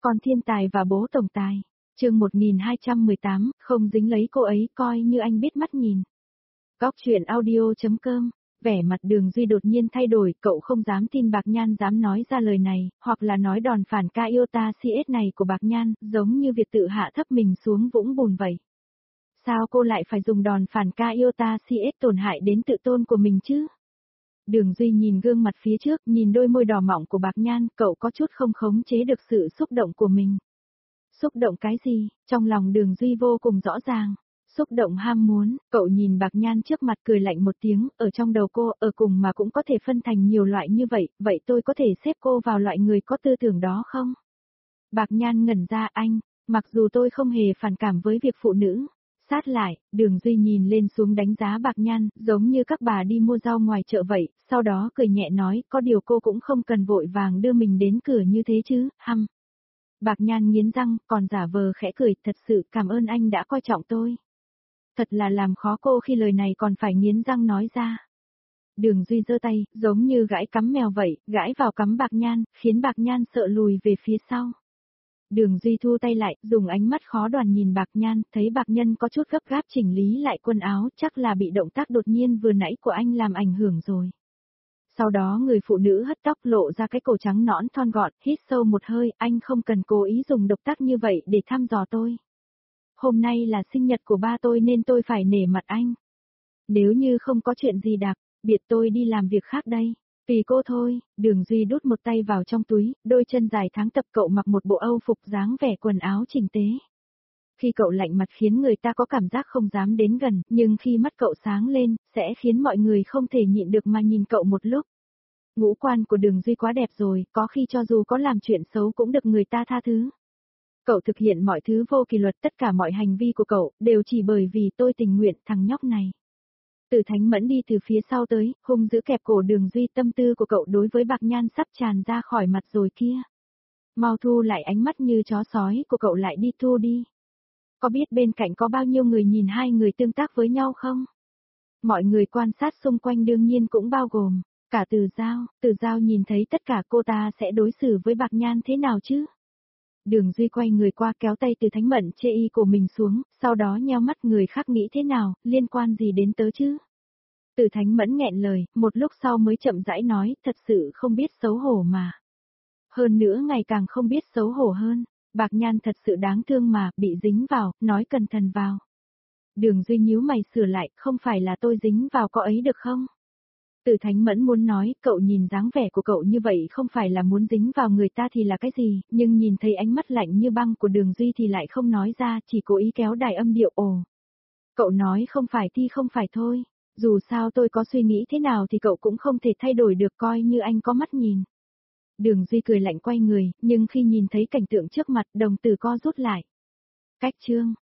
Con thiên tài và bố tổng tài. Chương 1218, không dính lấy cô ấy coi như anh biết mắt nhìn. Góc chuyện audio.com. Vẻ mặt Đường Duy đột nhiên thay đổi, cậu không dám tin Bạc Nhan dám nói ra lời này, hoặc là nói đòn phản ca iota CS này của Bạc Nhan, giống như việc tự hạ thấp mình xuống vũng bùn vậy. Sao cô lại phải dùng đòn phản ca iota CS tổn hại đến tự tôn của mình chứ? Đường Duy nhìn gương mặt phía trước, nhìn đôi môi đỏ mọng của Bạc Nhan, cậu có chút không khống chế được sự xúc động của mình. Xúc động cái gì? Trong lòng Đường Duy vô cùng rõ ràng. Xúc động ham muốn, cậu nhìn Bạc Nhan trước mặt cười lạnh một tiếng, ở trong đầu cô, ở cùng mà cũng có thể phân thành nhiều loại như vậy, vậy tôi có thể xếp cô vào loại người có tư tưởng đó không? Bạc Nhan ngẩn ra anh, mặc dù tôi không hề phản cảm với việc phụ nữ. Sát lại, Đường Duy nhìn lên xuống đánh giá Bạc Nhan, giống như các bà đi mua rau ngoài chợ vậy, sau đó cười nhẹ nói, có điều cô cũng không cần vội vàng đưa mình đến cửa như thế chứ, hăm. Bạc Nhan nghiến răng, còn giả vờ khẽ cười, thật sự cảm ơn anh đã coi trọng tôi. Thật là làm khó cô khi lời này còn phải nghiến răng nói ra. Đường Duy giơ tay, giống như gãi cắm mèo vậy, gãi vào cắm Bạc Nhan, khiến Bạc Nhan sợ lùi về phía sau. Đường Duy thu tay lại, dùng ánh mắt khó đoán nhìn Bạc Nhan, thấy Bạc Nhân có chút gấp gáp chỉnh lý lại quần áo, chắc là bị động tác đột nhiên vừa nãy của anh làm ảnh hưởng rồi. Sau đó người phụ nữ hất tóc lộ ra cái cổ trắng nõn thon gọn, hít sâu một hơi, anh không cần cố ý dùng động tác như vậy để thăm dò tôi. Hôm nay là sinh nhật của ba tôi nên tôi phải nể mặt anh. Nếu như không có chuyện gì đặc biệt tôi đi làm việc khác đây. Vì cô thôi, Đường Duy đút một tay vào trong túi, đôi chân dài tháng tập cậu mặc một bộ âu phục dáng vẻ quần áo chỉnh tề. Khi cậu lạnh mặt khiến người ta có cảm giác không dám đến gần, nhưng khi mắt cậu sáng lên, sẽ khiến mọi người không thể nhịn được mà nhìn cậu một lúc. Ngũ quan của Đường Duy quá đẹp rồi, có khi cho dù có làm chuyện xấu cũng được người ta tha thứ. Cậu thực hiện mọi thứ vô kỷ luật, tất cả mọi hành vi của cậu, đều chỉ bởi vì tôi tình nguyện thằng nhóc này. Từ Thánh Mẫn đi từ phía sau tới, hung dữ kẹp cổ Đường Duy, tâm tư của cậu đối với Bạc Nhan sắp tràn ra khỏi mặt rồi kia. Mau thu lại ánh mắt như chó sói của cậu lại đi, thu đi. Có biết bên cạnh có bao nhiêu người nhìn hai người tương tác với nhau không? Mọi người quan sát xung quanh đương nhiên cũng bao gồm, cả Từ Giao nhìn thấy tất cả cô ta sẽ đối xử với Bạc Nhan thế nào chứ? Đường Duy quay người qua kéo tay Từ Thánh Mẫn chê y của mình xuống, sau đó nheo mắt, người khác nghĩ thế nào, liên quan gì đến tớ chứ? Từ Thánh Mẫn nghẹn lời, một lúc sau mới chậm rãi nói, thật sự không biết xấu hổ mà. Hơn nữa ngày càng không biết xấu hổ hơn, Bạc Nhan thật sự đáng thương mà, bị dính vào, nói cẩn thận vào. Đường Duy nhíu mày sửa lại, không phải là tôi dính vào cô ấy được không? Từ Thánh Mẫn muốn nói, cậu nhìn dáng vẻ của cậu như vậy không phải là muốn dính vào người ta thì là cái gì, nhưng nhìn thấy ánh mắt lạnh như băng của Đường Duy thì lại không nói ra, chỉ cố ý kéo đài âm điệu ồ. Cậu nói không phải thì không phải thôi, dù sao tôi có suy nghĩ thế nào thì cậu cũng không thể thay đổi được, coi như anh có mắt nhìn. Đường Duy cười lạnh quay người, nhưng khi nhìn thấy cảnh tượng trước mặt, đồng tử co rút lại. Cách chương